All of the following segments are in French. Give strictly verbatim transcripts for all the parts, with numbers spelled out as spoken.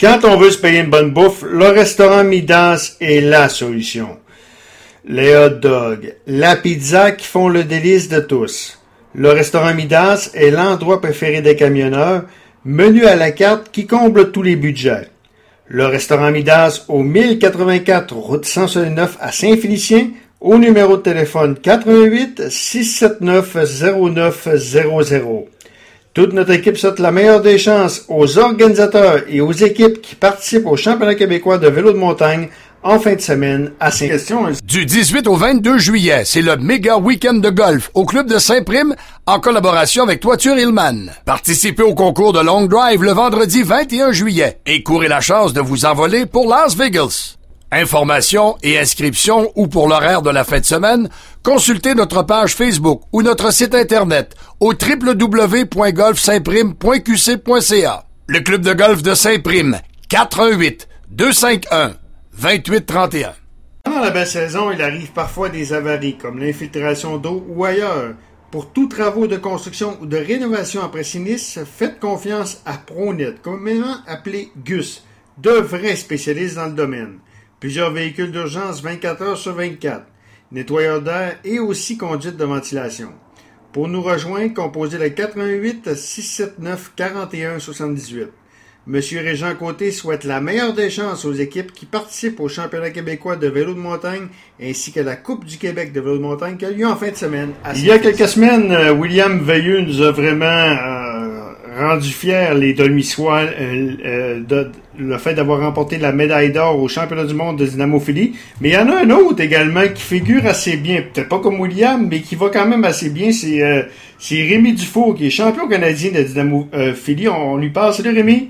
Quand on veut se payer une bonne bouffe, le restaurant Midas est la solution. Les hot dogs, la pizza qui font le délice de tous. Le restaurant Midas est l'endroit préféré des camionneurs, menu à la carte qui comble tous les budgets. Le restaurant Midas au mille quatre-vingt-quatre route cent soixante-neuf à Saint-Félicien, au numéro de téléphone quatre un huit, six sept neuf, zéro neuf zéro zéro. Toute notre équipe souhaite la meilleure des chances aux organisateurs et aux équipes qui participent au championnat québécois de vélo de montagne en fin de semaine à Saint-Question. Du dix-huit au vingt-deux juillet, c'est le méga week-end de golf au club de Saint-Prime en collaboration avec Toiture Hillman. Participez au concours de Long Drive le vendredi vingt et un juillet et courez la chance de vous envoler pour Las Vegas. Informations et inscriptions ou pour l'horaire de la fin de semaine, consultez notre page Facebook ou notre site internet au w w w point golf saint prime point q c point c a. Le club de golf de Saint-Prime, quatre un huit, deux cinq un, deux huit trois un. Pendant la belle saison, il arrive parfois des avaries comme l'infiltration d'eau ou ailleurs. Pour tous travaux de construction ou de rénovation après sinistre, faites confiance à ProNet, communément appelé G U S, de vrais spécialistes dans le domaine. Plusieurs véhicules d'urgence vingt-quatre heures sur vingt-quatre, nettoyeurs d'air et aussi conduite de ventilation. Pour nous rejoindre, composez le quatre un huit, six sept neuf, quatre un sept huit. Monsieur Régent Côté souhaite la meilleure des chances aux équipes qui participent au championnat québécois de vélo de montagne ainsi que la Coupe du Québec de vélo de montagne qui a lieu en fin de semaine. Il y a quelques semaines, William Veilleux nous a vraiment euh, rendu fiers, les Dolmissois, euh, euh, de, le fait d'avoir remporté la médaille d'or au championnat du monde de dynamophilie. Mais il y en a un autre également qui figure assez bien, peut-être pas comme William, mais qui va quand même assez bien, c'est, euh, c'est Rémi Dufour qui est champion canadien de dynamophilie. On, on lui parle. Salut Rémi!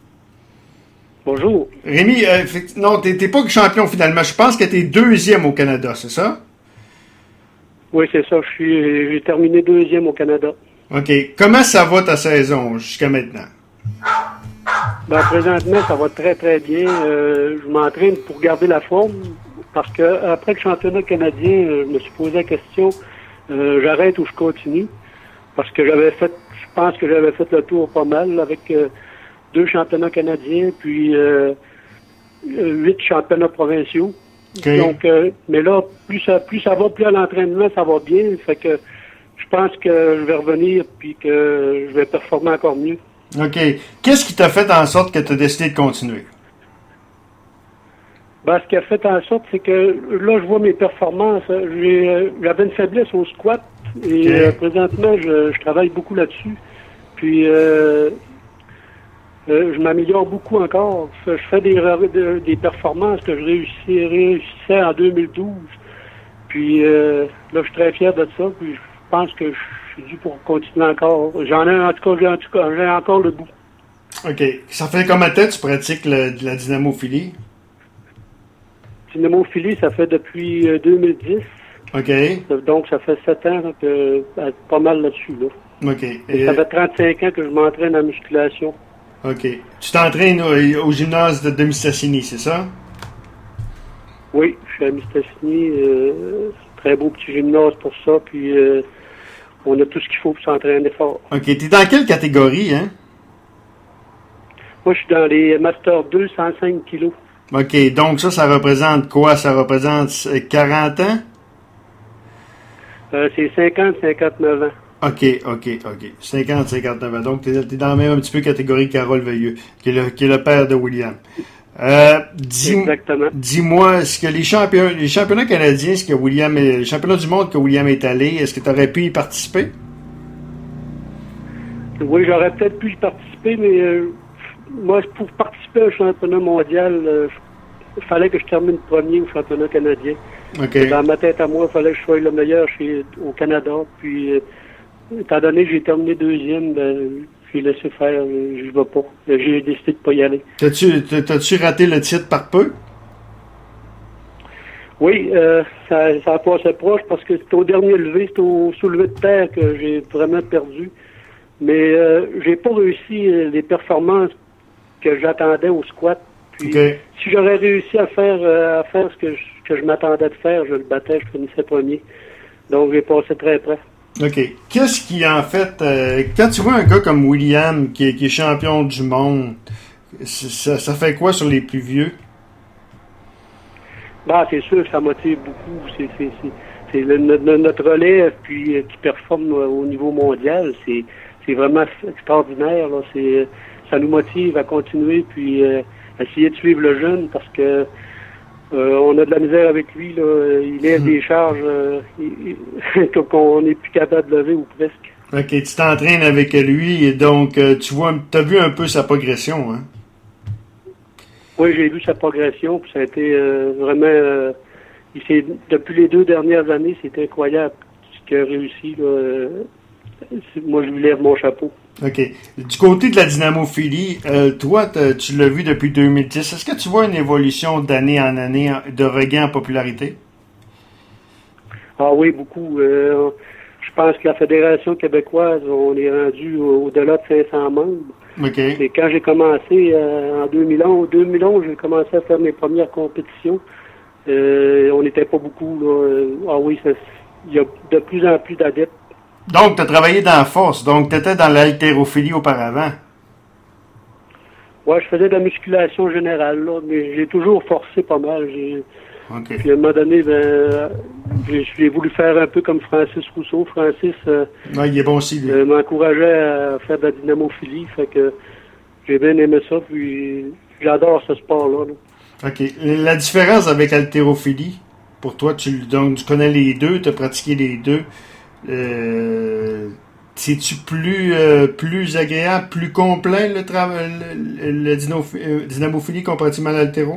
Bonjour. Rémi, euh, non, t'es, t'es pas champion finalement. Je pense que t'es deuxième au Canada, c'est ça? Oui, c'est ça. Je suis, j'ai terminé deuxième au Canada. OK. Comment ça va ta saison jusqu'à maintenant? Ben, présentement, ça va très, très bien. Euh, je m'entraîne pour garder la forme parce que après le championnat canadien, je me suis posé la question, euh, j'arrête ou je continue? Parce que j'avais fait, je pense que j'avais fait le tour pas mal avec... Euh, deux championnats canadiens, puis euh, huit championnats provinciaux. Okay. Donc, euh, mais là, plus ça, plus ça va, plus à l'entraînement, ça va bien. Fait que je pense que je vais revenir, puis que je vais performer encore mieux. OK. Qu'est-ce qui t'a fait en sorte que tu as décidé de continuer? Ben, ce qui a fait en sorte, c'est que là, je vois mes performances. J'ai, j'avais une faiblesse au squat, et okay. euh, présentement, je, je travaille beaucoup là-dessus. Puis, euh, Euh, je m'améliore beaucoup encore. Je fais des, des performances que je réussis, réussissais en deux mille douze. Puis euh, là, je suis très fier de ça. Puis je pense que je suis dû pour continuer encore. J'en ai en tout cas, j'ai, en tout cas, j'ai encore le goût. OK. Ça fait combien de temps que tu pratiques le, de la dynamophilie? Dynamophilie, ça fait depuis euh, deux mille dix. OK. Donc, ça fait sept ans que euh, pas mal là-dessus. Là. OK. Et ça fait trente-cinq ans que je m'entraîne en musculation. OK. Tu t'entraînes au, au gymnase de, de Mistassini, c'est ça? Oui, je suis à Mistassini. Euh, très beau petit gymnase pour ça. Puis, euh, on a tout ce qu'il faut pour s'entraîner fort. OK. T'es dans quelle catégorie, hein? Moi, je suis dans les Master deux, cent cinq kilos. OK. Donc, ça, ça représente quoi? Ça représente quarante ans? Euh, c'est cinquante, cinquante-neuf ans. OK, OK, OK. cinquante, cinquante-neuf ans. Donc, tu es dans la même un petit peu catégorie que Carole Veilleux, qui est le, qui est le père de William. Euh, dis, Exactement. Dis-moi, est-ce que les championnats, les championnats canadiens, est-ce que William, les championnats du monde que William est allé, est-ce que tu aurais pu y participer? Oui, j'aurais peut-être pu y participer, mais euh, moi, pour participer au championnat mondial, euh, il fallait que je termine premier au championnat canadien. Okay. Dans ma tête à moi, il fallait que je sois le meilleur chez, au Canada. Puis, euh, étant donné que j'ai terminé deuxième, ben, j'ai laissé faire, je ne vais pas. J'ai décidé de ne pas y aller. T'as-tu, t'as-tu raté le titre par peu? Oui, euh, ça, ça a passé proche parce que c'était au dernier levé, c'était au soulevé de terre que j'ai vraiment perdu. Mais euh, j'ai pas réussi les performances que j'attendais au squat. Puis, okay. Si j'aurais réussi à faire euh, à faire ce que je, que je m'attendais de faire, je le battais, je finissais premier. Donc, j'ai passé très près. OK. Qu'est-ce qui, en fait, euh, quand tu vois un gars comme William, qui est, qui est champion du monde, Ça, ça fait quoi sur les plus vieux? Ben, c'est sûr, ça motive beaucoup. C'est, c'est, c'est, c'est le, notre, notre relais puis, euh, qui performe euh, au niveau mondial. C'est, c'est vraiment extraordinaire. Là. C'est, ça nous motive à continuer puis euh, essayer de suivre le jeune parce que euh, on a de la misère avec lui. Là. Il lève mmh. des charges euh, il, il, qu'on n'est plus capable de lever ou presque. OK, tu t'entraînes avec lui et donc euh, tu vois, tu as vu un peu sa progression, hein? Oui, j'ai vu sa progression, puis ça a été euh, vraiment... Euh, il s'est, depuis les deux dernières années, c'est incroyable ce qu'il a réussi. Là, euh, moi, je lui lève mon chapeau. OK. Du côté de la dynamophilie, euh, toi, tu l'as vu depuis deux mille dix. Est-ce que tu vois une évolution d'année en année de regain en popularité? Ah oui, beaucoup. Euh, je pense que la Fédération québécoise, on est rendu au-delà de cinq cents membres. Okay. Et quand j'ai commencé euh, en deux mille onze, deux mille onze, j'ai commencé à faire mes premières compétitions. Euh, on n'était pas beaucoup. Là. Ah oui, il y a de plus en plus d'adeptes. Donc, tu as travaillé dans la force. Donc, tu étais dans l'haltérophilie auparavant. Oui, je faisais de la musculation générale, là, mais j'ai toujours forcé pas mal. J'ai... Okay. Puis à un moment donné, ben, j'ai, j'ai voulu faire un peu comme Francis Rousseau. Francis euh, ouais, il est bon aussi, lui. Euh, m'encourageait à faire de la dynamophilie. Fait que j'ai bien aimé ça, puis j'adore ce sport-là. Là. OK. La différence avec l'haltérophilie, pour toi, tu, donc, tu connais les deux, tu as pratiqué les deux. Euh, c'est-tu plus, euh, plus agréable, plus complet le travail, le, le, le dynamophilie comparativement à l'haltéro?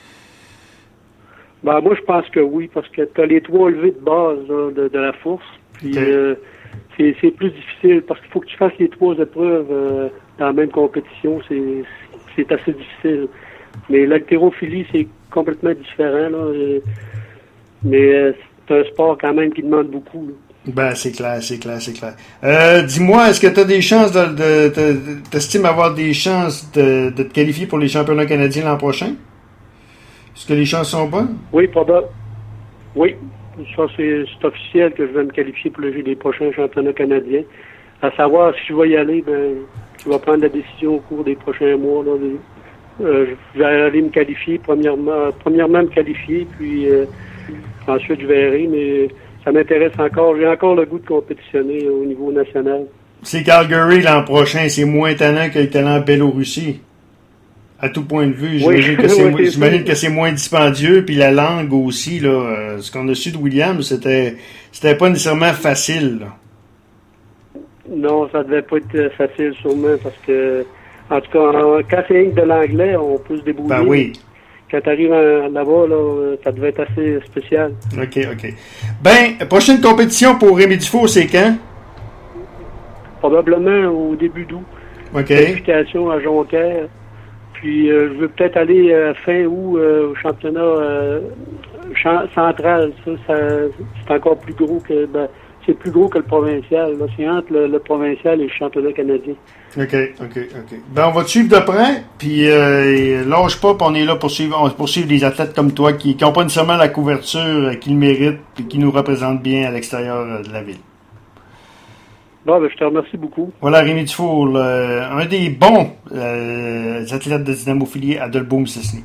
Ben, moi, je pense que oui, parce que tu as les trois levées de base là, de, de la force. Puis okay. euh, c'est, c'est plus difficile parce qu'il faut que tu fasses les trois épreuves euh, dans la même compétition. C'est, c'est assez difficile. Mais l'haltérophilie, c'est complètement différent. Là, et, mais euh, c'est un sport quand même qui demande beaucoup. Là. Ben, c'est clair, c'est clair, c'est clair. Euh, dis-moi, est-ce que tu as des chances de, de, de t'estimes avoir des chances de, de te qualifier pour les championnats canadiens l'an prochain? Est-ce que les chances sont bonnes? Oui, probable. Oui, ça c'est, c'est officiel que je vais me qualifier pour les, les prochains championnats canadiens. À savoir si je vais y aller, ben, je vais prendre la décision au cours des prochains mois. Là, euh, je vais aller me qualifier, premièrement, premièrement me qualifier, puis euh, ensuite je verrai, mais ça m'intéresse encore. J'ai encore le goût de compétitionner au niveau national. C'est Calgary l'an prochain, c'est moins talent que le talent en Biélorussie. À tout point de vue, j'imagine, oui. que, c'est, oui, j'imagine que c'est moins dispendieux, puis la langue aussi, là, euh, ce qu'on a su de William, c'était, c'était pas nécessairement facile. Là. Non, ça devait pas être facile, sûrement, parce que, en tout cas, en, quand c'est de l'anglais, on peut se débrouiller. Ben oui. Quand tu arrives là-bas, là, ça devait être assez spécial. OK, OK. Ben, prochaine compétition pour Rémi Dufault, c'est quand? Probablement au début d'août. OK. Qualification à Jonquière. Puis euh, je veux peut-être aller euh, fin août euh, au championnat euh, ch- central. Ça, ça, c'est encore plus gros que ben, c'est plus gros que le provincial. Là. C'est entre le, le provincial et le championnat canadien. OK, OK, OK. Ben on va te suivre de près, puis euh, lâche pas, puis on est là pour suivre, on, pour suivre des athlètes comme toi qui n'ont pas nécessairement la couverture euh, qu'ils méritent et qui nous représentent bien à l'extérieur euh, de la ville. Bon, ben, je te remercie beaucoup. Voilà, Rémi Dufour, un des bons euh, athlètes de dynamophilie à Dolbeau-Mistassini.